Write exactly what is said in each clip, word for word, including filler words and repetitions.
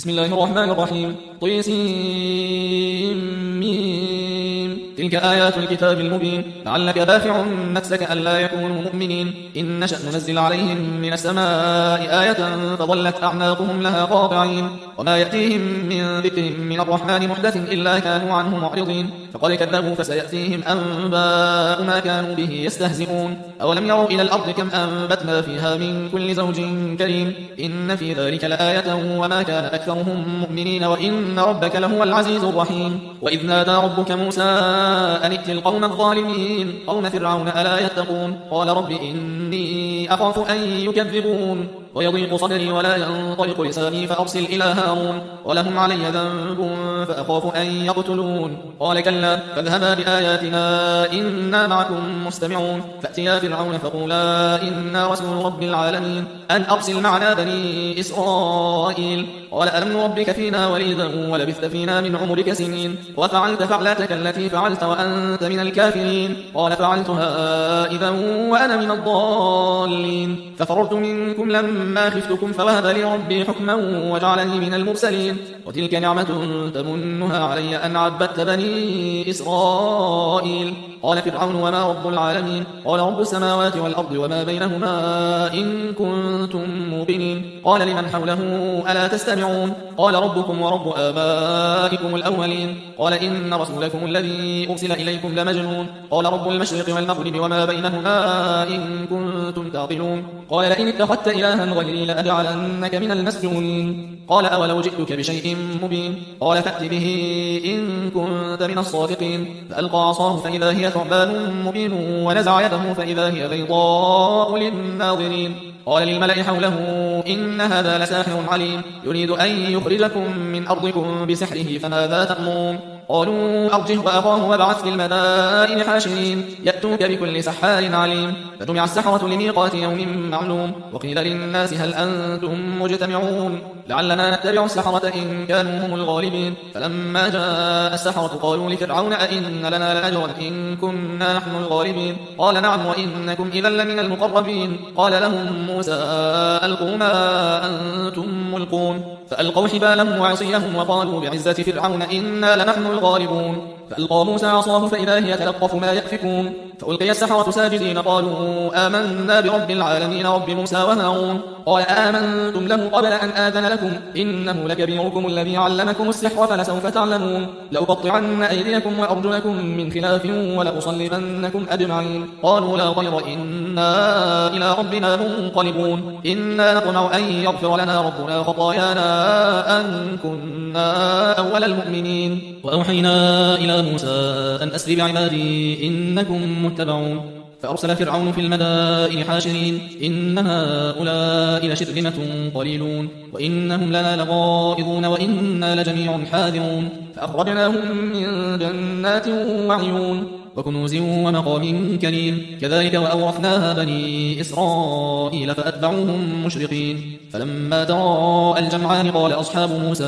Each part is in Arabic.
بسم الله الرحمن الرحيم. طيسين تلك آيات الكتاب المبين لعلك باخع نفسك ألا يكونوا مؤمنين إن نشأ ننزل عليهم من السماء آية فظلت أعناقهم لها خاضعين وما يأتيهم من ذكر من الرحمن محدث إلا كانوا عنه معرضين فقد كذبوا فسيأتيهم أنباء ما كانوا به يستهزئون أولم يروا إلى الأرض كم أنبتنا فيها من كل زوج كريم إن في ذلك لآية وما كان أكثرهم مؤمنين وإن ربك لهو العزيز الرحيم وإذ نادى ربك موسى أن ائت القوم الظالمين قوم فرعون ألا يتقون قال رب إني أخاف أن يكذبون ويضيق صدري ولا ينطلق لساني فأرسل إلى هارون ولهم علي ذنب فأخاف أن يقتلون قال كلا فاذهبا بآياتنا إنا معكم مستمعون فأتيا فرعون فقولا إنا رسول رب العالمين أن أرسل معنا بني إسرائيل قال ألم نربك فينا وليدا ولبثت فينا من عمرك سنين وفعلت فعلتك التي فعلت وأنت من الكافرين قال فعلتها إذا وأنا من الضالين ففررت منكم لما خفتكم فوهب لي ربي حكما وجعلني من المرسلين وتلك نعمة تمنها علي أن عبدت بني إسرائيل قال فرعون وما رب العالمين قال رب السماوات والأرض وما بينهما إن كنتم موقنين قال لمن حوله ألا تستمعون قال ربكم ورب آبائكم الأولين قال إن رسولكم الذي أرسل إليكم لمجنون قال رب المشرق والمغرب وما بينهما إن كنتم تعقلون قال لئن اتخذت إلها غيري لأجعلنك من المسجونين قال أولو جئتك بشيء مبين قال فأت به إن كنت من الصادقين فألقى عصاه فإذا هي ثعبان مبين ونزع يده فإذا هي بيضاء للناظرين قال للملأ حوله إن هذا لساحر عليم يريد أن يخرجكم من أرضكم بسحره فماذا تأمرون قالوا أرجه وأخاه وابعث في المدائن حاشرين يأتوك بكل سحار عليم فجمع السحرة لميقات يوم معلوم وقيل للناس هل أنتم مجتمعون لعلنا نتبع السحرة إن كانوا هم الغالبين فلما جاء السحرة قالوا لفرعون أئن لنا لأجرا إن كنا نحن الغالبين قال نعم وإنكم إذا لمن المقربين قال لهم موسى ألقوا ما أنتم ملقون فألقوا حبالهم وعصيهم وقالوا بعزة فرعون إنا لنحن الغالبون فألقى موسى عصاه فإذا هي تلقف ما يأفكون فألقي السحرة ساجدين قالوا آمنا برب العالمين رب موسى وهارون قال آمنتم له قبل أن آذن لكم إنه لكبيركم الذي علمكم السحر فلسوف تعلمون لأقطعن أيديكم وأرجلكم من خلاف ولأصلبنكم أجمعين قالوا لا ضير إنا إلى ربنا منقلبون إنا نطمع أن يغفر لنا ربنا خطايانا أن كنا أول المؤمنين وأوحينا إلى موسى أن أسر بعبادي إنكم متبعون فأرسل فرعون في المدائن حاشرين إن هؤلاء لشرذمة قليلون وإنهم لنا لغائظون وإنا لجميع حاذرون فأخرجناهم من جنات وعيون وكنوز ومقام كريم كذلك وأورثناها بني إسرائيل فأتبعوهم مشرقين فلما تراءى الجمعان قال أصحاب موسى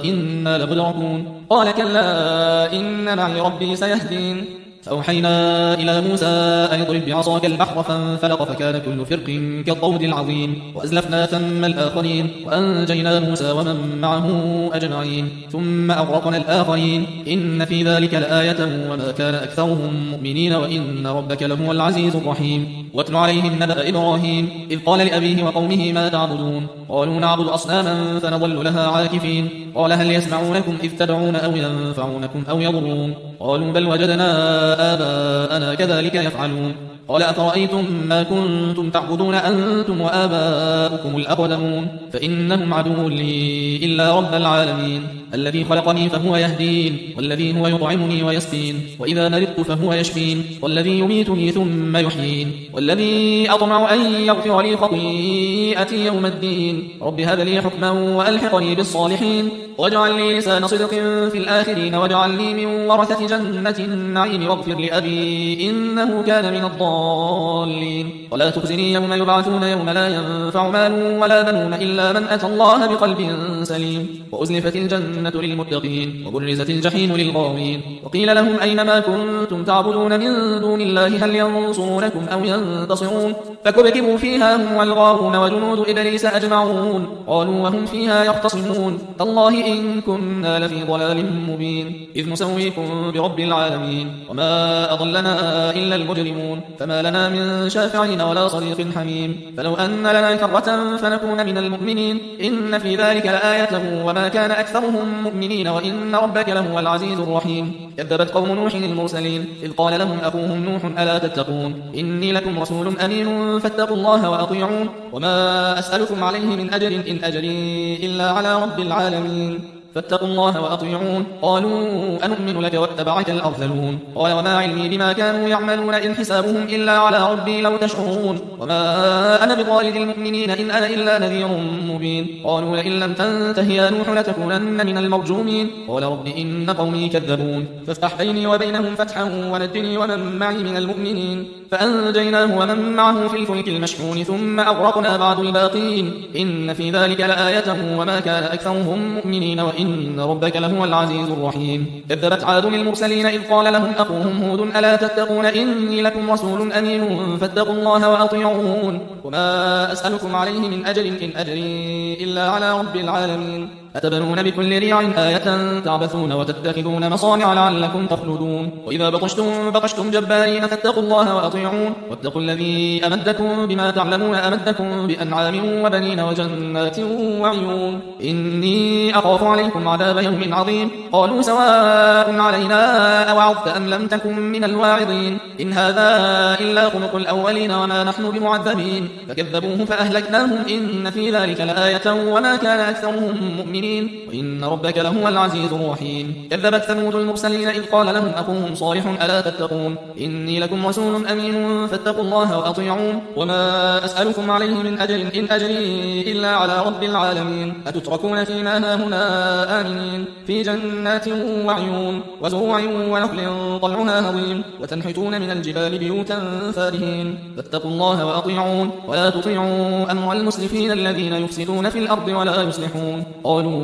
إنا لمدركون قال كلا إن معي ربي سيهدين فأوحينا إلى موسى أن اضرب بعصاك البحر فانفلق فكان كل فرق كالطود العظيم وأزلفنا ثم الآخرين وأنجينا موسى ومن معه أجمعين ثم أغرقنا الآخرين إن في ذلك لآية وما كان أكثرهم مؤمنين وإن ربك لهو العزيز الرحيم واتل عليهم نبأ إبراهيم إذ قال لأبيه وقومه ما تعبدون قالوا نعبد أصناما فنظل لها عاكفين قال هل يسمعونكم إذ تدعون أو ينفعونكم أو يضرون قالوا بل وجدنا آباءنا كذلك يفعلون قال أفرأيتم ما كنتم تعبدون أنتم وآباؤكم الأقدمون فإنهم عدو لي إلا رب العالمين الذي خلقني فهو يهدين والذي هو يطعمني ويسقين وإذا مرضت فهو يشفين والذي يميتني ثم يحيين والذي أطمع أن يغفر لي خطيئتي يوم الدين رب هب لي حكما وألحقني بالصالحين واجعل لي لسان صدق في الآخرين واجعل لي من ورثة جنة النعيم واغفر لأبي إنه كان من الضالين ولا تخزني يوم يبعثون يوم لا ينفع مال ولا بنون إلا من أتى الله بقلب سليم وأزلفت الجنة للمتقين وبرزت الجحيم للغاوين وقيل لهم أين ما كنتم تعبدون من دون الله هل ينصرونكم أو ينتصرون فكبكبوا فيها هم والغاوون وجنود إبليس أجمعون قالوا وهم فيها يختصمون تالله إن كنا لفي ضلال مبين إذ نسويكم برب العالمين وما أضلنا إلا المجرمون فما لنا من شافعين ولا صديق حميم فلو أن لنا كرة فنكون من المؤمنين إن في ذلك لآية وما كان أكثرهم مؤمنين وإن ربك لهو العزيز الرحيم كذبت قوم نوح المرسلين إذ قال لهم أخوهم نوح ألا تتقون إني لكم رسول أمين فاتقوا الله وأطيعون وما أسألكم عليه من أجر إن أجري إلا على رب العالمين فاتقوا الله وأطيعون قالوا أنؤمن لك واتبعك الأرذلون قال وما علمي بما كانوا يعملون إن حسابهم إلا على ربي لو تشعرون وما أنا بطارد المؤمنين إن أنا إلا نذير مبين قالوا لئن لم تنته يا نوح لتكونن من المرجومين قال رب إن قومي كذبون فافتح بيني وبينهم فتحا ونجني ومن معي من المؤمنين فأنجيناه ومن معه في الفلك المشحون ثم أغرقنا بعد الباقين إن في ذلك لآية وما كان أكثرهم مؤمنين وإن ربك لهو العزيز الرحيم كذبت عاد المرسلين إذ قال لهم أخوهم هود ألا تتقون إني لكم رسول أمين فاتقوا الله وأطيعون وما أسألكم عليه من أجر إن أجري إلا على رب العالمين أتبنون بكل ريع آية تعبثون وتتخذون مصانع لعلكم تخلدون وإذا بطشتم بطشتم جبارين فاتقوا الله وأطيعون واتقوا الذي أمدكم بما تعلمون أمدكم بأنعام وبنين وجنات وعيون إني أخاف عليكم عذاب يوم عظيم قالوا سواء علينا أوعظت أم لم تكن من الواعظين إن هذا إلا خلق الأولين وما نحن بمعذبين فكذبوه فأهلكناهم إن في ذلك لآية وما كان أكثرهم مؤمنين وإن ربك لهو العزيز الرحيم كذبت ثمود المرسلين إذ قال لهم أخوهم صالح ألا تتقون إني لكم رسول أمين فاتقوا الله وأطيعون وما أسألكم عليه من أجر إن أجري إلا على رب العالمين أتتركون فيما هاهنا آمنين في جنات وعيون وزروع ونخل طلعها هضيم وتنحتون من الجبال بيوتا فارهين فاتقوا الله وأطيعون ولا تطيعوا أمر المسرفين الذين يفسدون في الأرض ولا يصلحون قالوا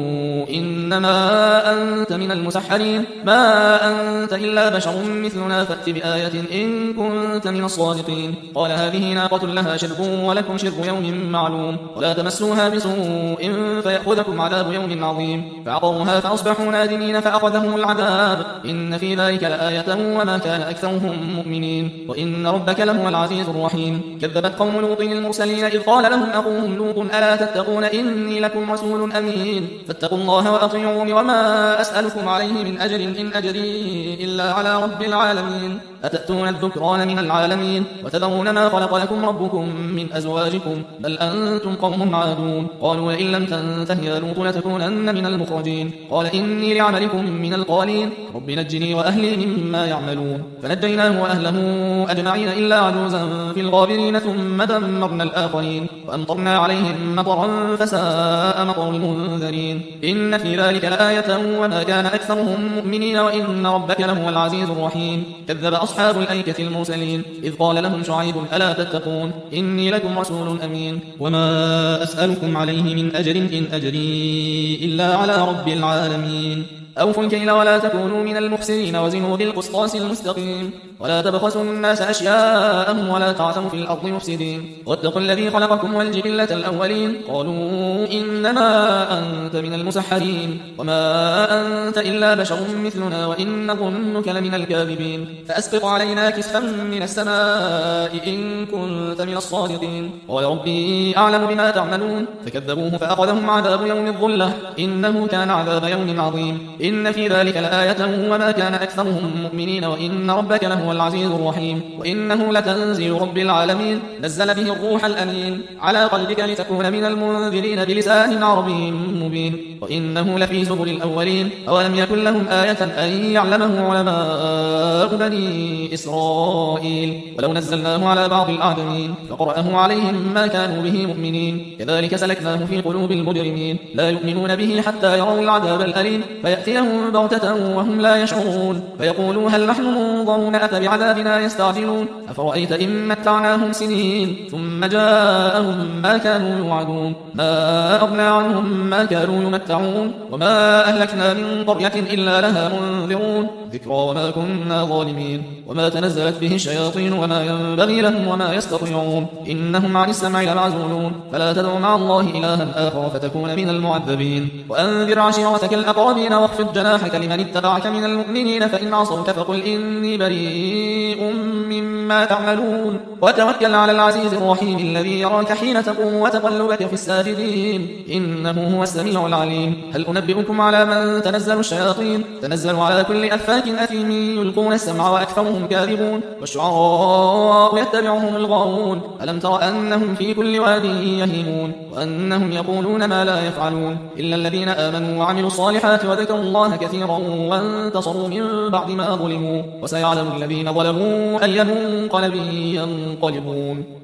إنما أنت من المسحرين ما أنت إلا بشر مثلنا فأت بآية إن كنت من الصادقين قال هذه ناقة لها شرب ولكم شرب يوم معلوم ولا تمسوها بسوء فيأخذكم عذاب يوم عظيم فعقروها فأصبحوا نادمين فأخذهم العذاب إن في ذلك لآية وما كان أكثرهم مؤمنين وإن ربك لهو العزيز الرحيم كذبت قوم لوط المرسلين إذ قال لهم أخوهم لوط ألا تتقون إني لكم رسول أمين فاتقوا الله وأطيعون وما أسألكم عليه من أجر إن أجري إلا على رب العالمين أتأتون الذكران من العالمين وتذرون ما خلق لكم ربكم من أزواجكم بل أنتم قوم عادون قالوا وإن لم تنته يا لوط لتكونن من المخرجين قال إني لعملكم من القالين رب نجني وأهلي مما يعملون فنجيناه وأهله أجمعين إلا عجوزا في الغابرين ثم دمرنا الآخرين وأمطرنا عليهم مطرا فساء مطر المنذرين إن في ذلك لآية وما كان أكثرهم مؤمنين وإن ربك لهو العزيز الرحيم كذب أصحاب الأيكة المرسلين إذ قال لهم شعيب ألا تتقون إني لكم رسول أمين وما أسألكم عليه من أجر إن أجري إلا على رب العالمين أوفوا الكيل ولا تكونوا من المخسرين وزنوا بالقسطاس المستقيم ولا تبخسوا الناس أشياءهم ولا تعثوا في الأرض مفسدين واتقوا الذي خلقكم والجبلة الأولين قالوا إنما أنت من المسحرين وما أنت إلا بشر مثلنا وإن نظنك لمن الكاذبين فأسقط علينا كسفا من السماء إن كنت من الصادقين قال ربي أعلم بما تعملون فكذبوه فأخذهم عذاب يوم الظلة إنه كان عذاب يوم عظيم إن في ذلك لآية وما كان أكثرهم مؤمنين وإن ربك لهو العزيز الرحيم وإنه لتنزيل رب العالمين نزل به الروح الأمين على قلبك لتكون من المنذرين بلسان عربي مبين وإنه لفي زبر الأولين أولم يكن لهم آية أن يعلمه علماء بني إسرائيل ولو نزلناه على بعض الأعجمين فقرأه عليهم ما كانوا به مؤمنين كذلك سلكناه في قلوب المجرمين لا يؤمنون به حتى يروا العذاب الأليم فيأتي فيأتيهم بغتة وهم لا يشعرون فيقولوا هل نحن منظرون أفبعذابنا يستعجلون أفرأيت إن متعناهم سنين ثم جاءهم ما كانوا يوعدون ما أغنى عنهم ما كانوا يمتعون وما أهلكنا من قرية إلا لها منذرون ذكرى وما كنا ظالمين وما تنزلت به الشياطين وما ينبغي لهم وما يستطيعون إنهم عن السمع لمعزولون فلا تدع مع الله إلها آخر فتكون من المعذبين وأنذر عشيرتك الأقربين واخفض جناحك لمن اتبعك من المؤمنين فإن عصوك فقل إني بريء مما تعملون وتوكل على العزيز الرحيم الذي يراك حين تقوم وتقلبك في الساجدين إنه هو السميع العليم هل أنبئكم على من تنزل الشياطين تنزل على كل أفاك أثيم يلقون السمع وأكثرهم كاذبون والشعراء يتبعهم الغاوون ألم تر أنهم في كل واد يهيمون وأنهم يقولون ما لا يفعلون إلا الذين آمنوا وعملوا الصالحات وذكروا الله كثيرا وانتصروا من بعد ما ظلموا وسيعلم الذين ظلموا أي منقلب ينقلبون